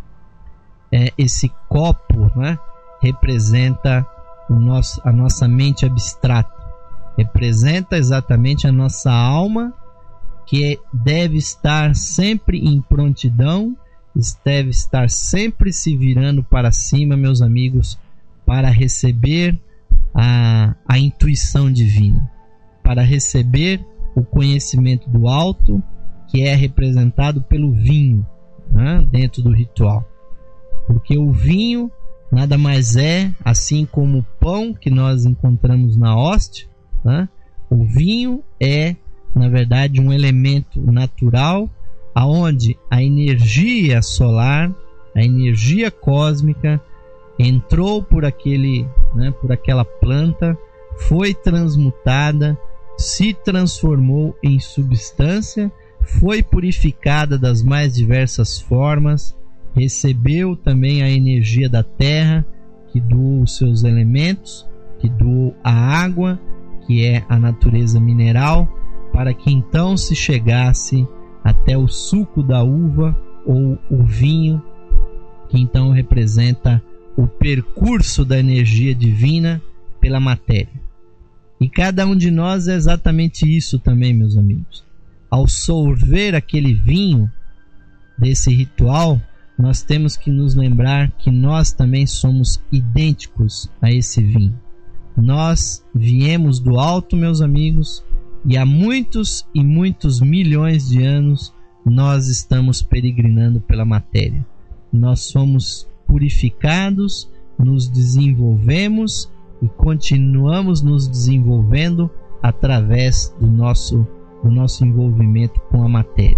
É, esse copo, né, representa o nosso, a nossa mente abstrata, representa exatamente a nossa alma, que deve estar sempre em prontidão, deve estar sempre se virando para cima, meus amigos, para receber a, a intuição divina, para receber o conhecimento do alto, que é representado pelo vinho, né, dentro do ritual. Porque o vinho nada mais é, assim como o pão que nós encontramos na hóstia, né, o vinho é, na verdade, um elemento natural, aonde a energia solar, a energia cósmica, entrou por aquele, né, por aquela planta, foi transmutada, se transformou em substância, foi purificada das mais diversas formas, recebeu também a energia da terra, que doou os seus elementos, que doou a água, que é a natureza mineral, para que então se chegasse até o suco da uva ou o vinho, que então representa o percurso da energia divina pela matéria. E cada um de nós é exatamente isso também, meus amigos. Ao sorver aquele vinho desse ritual, nós temos que nos lembrar que nós também somos idênticos a esse vinho. Nós viemos do alto, meus amigos, e há muitos e muitos milhões de anos nós estamos peregrinando pela matéria. Nós somos purificados, nos desenvolvemos e continuamos nos desenvolvendo através do nosso, do nosso envolvimento com a matéria.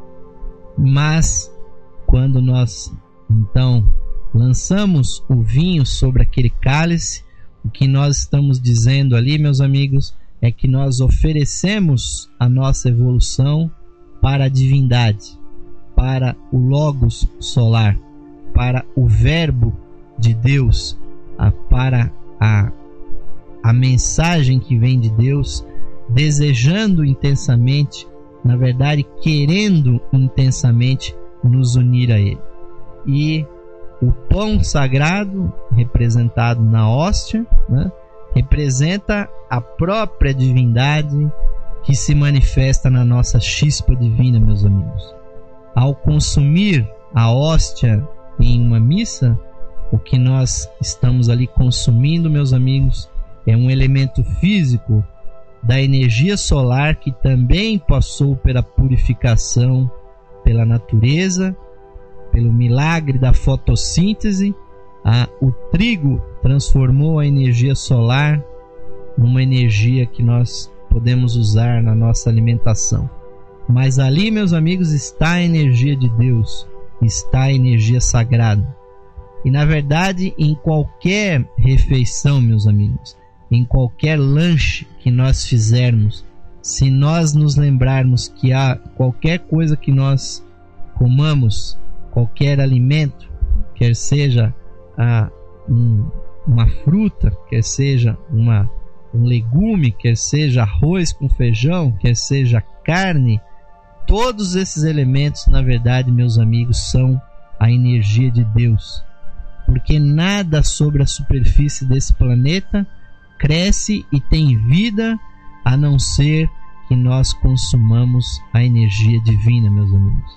Mas quando nós então lançamos o vinho sobre aquele cálice, o que nós estamos dizendo ali, meus amigos, é que nós oferecemos a nossa evolução para a divindade, para o Logos solar, para o Verbo de Deus, para a, a mensagem que vem de Deus, desejando intensamente, na verdade, querendo intensamente nos unir a Ele. E o pão sagrado, representado na hóstia, né, representa a própria divindade que se manifesta na nossa chispa divina, meus amigos. Ao consumir a hóstia em uma missa, o que nós estamos ali consumindo, meus amigos, é um elemento físico da energia solar que também passou pela purificação pela natureza, pelo milagre da fotossíntese. A, o trigo transformou a energia solar numa energia que nós podemos usar na nossa alimentação. Mas ali, meus amigos, está a energia de Deus, está a energia sagrada. E na verdade, em qualquer refeição, meus amigos, em qualquer lanche que nós fizermos, se nós nos lembrarmos que há qualquer coisa que nós comamos, qualquer alimento, quer seja ah, um, uma fruta, quer seja uma, um legume, quer seja arroz com feijão, quer seja carne, todos esses elementos, na verdade, meus amigos, são a energia de Deus. Porque nada sobre a superfície desse planeta cresce e tem vida a não ser que nós consumamos a energia divina, meus amigos.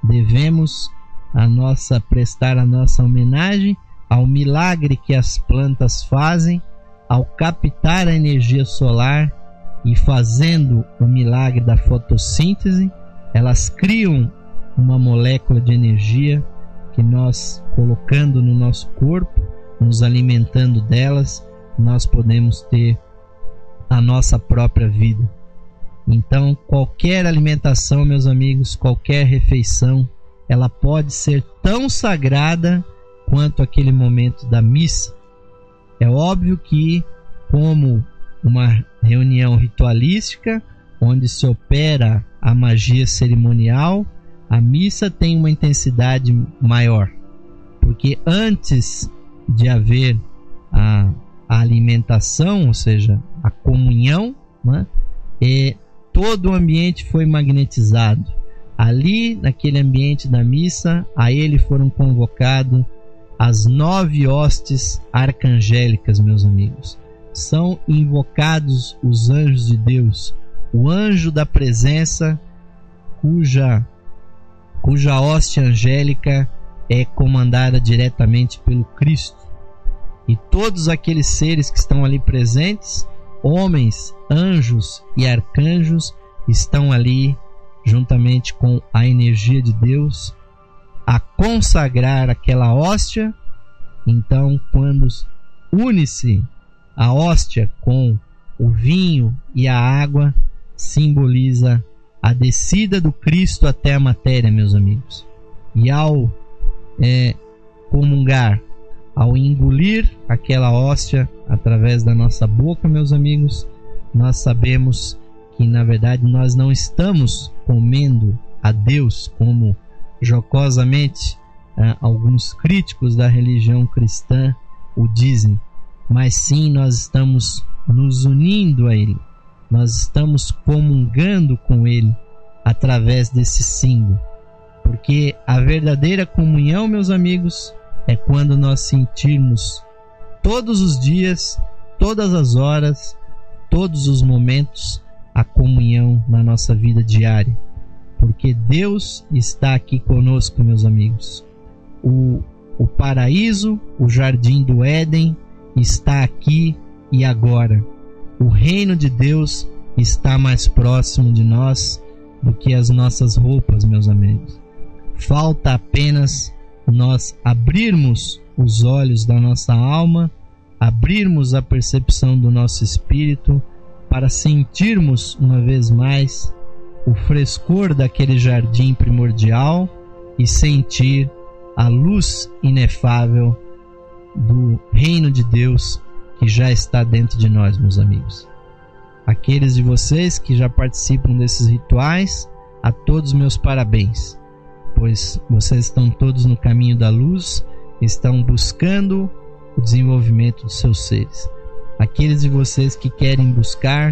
Devemos a nossa, prestar a nossa homenagem ao milagre que as plantas fazem ao captar a energia solar e fazendo o milagre da fotossíntese. Elas criam uma molécula de energia que nós, colocando no nosso corpo, nos alimentando delas, nós podemos ter a nossa própria vida. Então, qualquer alimentação, meus amigos, qualquer refeição, ela pode ser tão sagrada quanto aquele momento da missa. É óbvio que, como uma reunião ritualística, onde se opera a magia cerimonial, a missa tem uma intensidade maior, porque antes de haver a, a alimentação, ou seja, a comunhão, né, e todo o ambiente foi magnetizado. Ali, naquele ambiente da missa, a ele foram convocados as nove hostes arcangélicas, meus amigos. São invocados os anjos de Deus, o anjo da presença, cuja cuja hóstia angélica é comandada diretamente pelo Cristo. E todos aqueles seres que estão ali presentes, homens, anjos e arcanjos, estão ali juntamente com a energia de Deus a consagrar aquela hóstia. Então, quando une-se a hóstia com o vinho e a água, simboliza a descida do Cristo até a matéria, meus amigos. E ao é, comungar, ao engolir aquela hóstia através da nossa boca, meus amigos, nós sabemos que na verdade nós não estamos comendo a Deus, como jocosamente ah, alguns críticos da religião cristã o dizem, mas sim nós estamos nos unindo a Ele, nós estamos comungando com Ele através desse símbolo, porque a verdadeira comunhão, meus amigos, é quando nós sentirmos todos os dias, todas as horas, todos os momentos a comunhão na nossa vida diária, porque Deus está aqui conosco, meus amigos. O, o paraíso, o jardim do Éden está aqui e agora. O reino de Deus está mais próximo de nós do que as nossas roupas, meus amigos. Falta apenas nós abrirmos os olhos da nossa alma, abrirmos a percepção do nosso espírito para sentirmos uma vez mais o frescor daquele jardim primordial e sentir a luz inefável do reino de Deus que já está dentro de nós, meus amigos. Aqueles de vocês que já participam desses rituais, a todos meus parabéns, pois vocês estão todos no caminho da luz, estão buscando o desenvolvimento dos seus seres. Aqueles de vocês que querem buscar uh,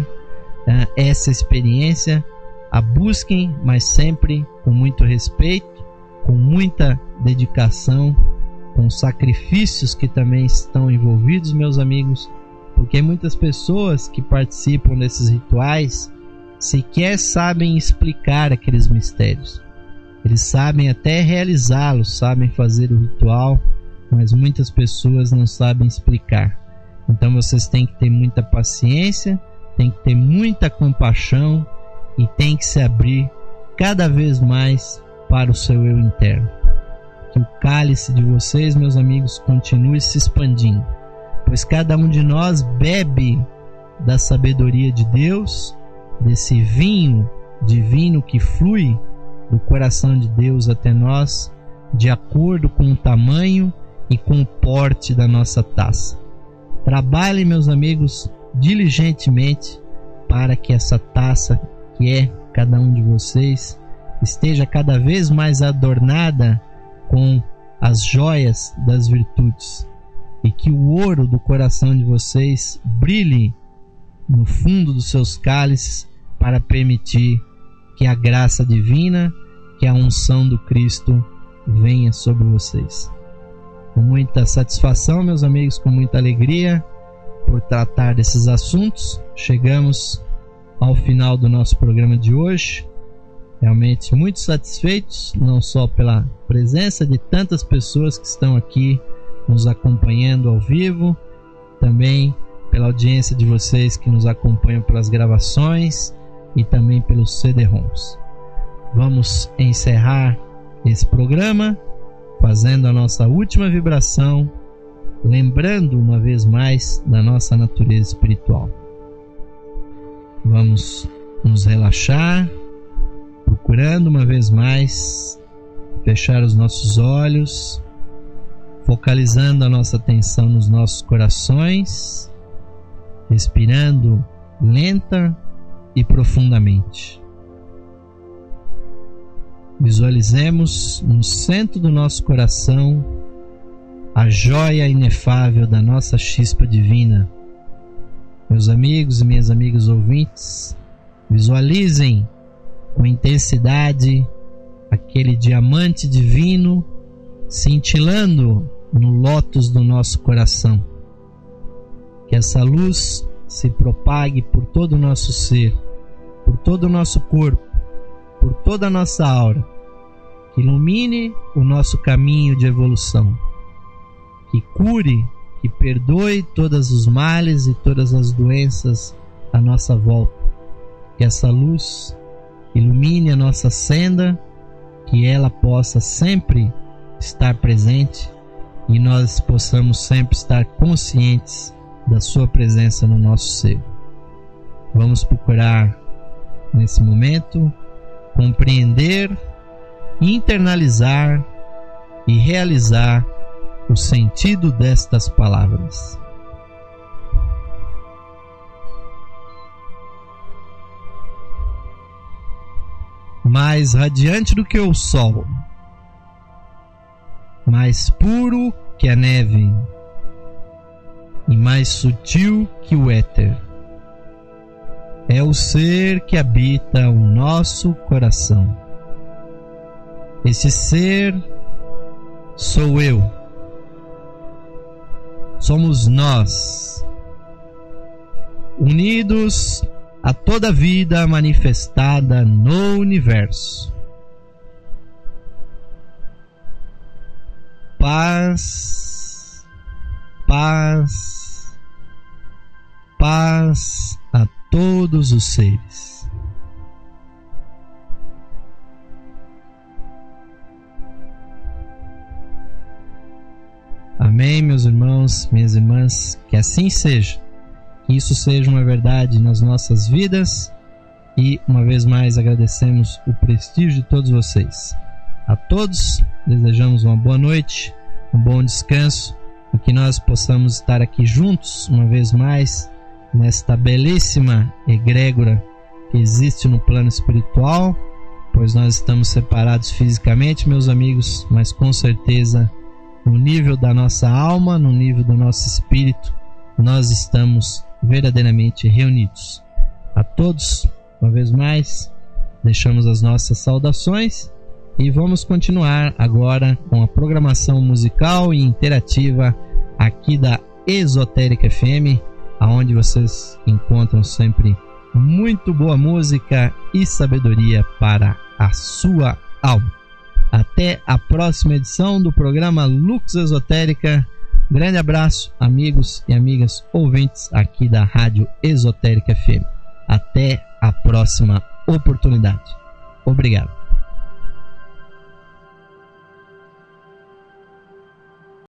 essa experiência, a busquem, mas sempre com muito respeito, com muita dedicação, com sacrifícios que também estão envolvidos, meus amigos, porque muitas pessoas que participam desses rituais sequer sabem explicar aqueles mistérios. Eles sabem até realizá-los, sabem fazer o ritual, mas muitas pessoas não sabem explicar. Então vocês têm que ter muita paciência, têm que ter muita compaixão e têm que se abrir cada vez mais para o seu eu interno. Que o cálice de vocês, meus amigos, continue se expandindo, pois cada um de nós bebe da sabedoria de Deus, desse vinho divino que flui do coração de Deus até nós, de acordo com o tamanho e com o porte da nossa taça. Trabalhem, meus amigos, diligentemente para que essa taça, que é cada um de vocês, esteja cada vez mais adornada com as joias das virtudes, e que o ouro do coração de vocês brilhe no fundo dos seus cálices para permitir que a graça divina, que a unção do Cristo venha sobre vocês. Com muita satisfação, meus amigos, com muita alegria por tratar desses assuntos, chegamos ao final do nosso programa de hoje. Realmente muito satisfeitos, não só pela presença de tantas pessoas que estão aqui nos acompanhando ao vivo, também pela audiência de vocês que nos acompanham pelas gravações e também pelos C D-ROMs. Vamos encerrar esse programa fazendo a nossa última vibração, lembrando uma vez mais da nossa natureza espiritual. Vamos nos relaxar, procurando uma vez mais fechar os nossos olhos, focalizando a nossa atenção nos nossos corações, respirando lenta e profundamente. Visualizemos no centro do nosso coração a joia inefável da nossa chispa divina. Meus amigos e minhas amigas ouvintes, visualizem com intensidade aquele diamante divino cintilando no lótus do nosso coração. Que essa luz se propague por todo o nosso ser, por todo o nosso corpo, por toda a nossa aura, que ilumine o nosso caminho de evolução, que cure, que perdoe todos os males e todas as doenças à nossa volta, que essa luz ilumine a nossa senda, que ela possa sempre estar presente e nós possamos sempre estar conscientes da sua presença no nosso ser. Vamos procurar nesse momento compreender, internalizar e realizar o sentido destas palavras. mais radiante do que o sol, mais puro que a neve e mais sutil que o éter. É o ser que habita o nosso coração. Esse ser sou eu. Somos nós, unidos a toda vida manifestada no universo. Paz, paz, paz a todos os seres. Amém, meus irmãos, minhas irmãs, que assim seja. Que isso seja uma verdade nas nossas vidas e, uma vez mais, agradecemos o prestígio de todos vocês. A todos, desejamos uma boa noite, um bom descanso e que nós possamos estar aqui juntos, uma vez mais, nesta belíssima egrégora que existe no plano espiritual, pois nós estamos separados fisicamente, meus amigos, mas com certeza, no nível da nossa alma, no nível do nosso espírito, nós estamos verdadeiramente reunidos. A todos, uma vez mais, deixamos as nossas saudações e vamos continuar agora com a programação musical e interativa aqui da Esotérica F M, aonde vocês encontram sempre muito boa música e sabedoria para a sua alma. Até a próxima edição do programa Lux Esotérica. Grande abraço, amigos e amigas ouvintes aqui da Rádio Esotérica F M. Até a próxima oportunidade. Obrigado.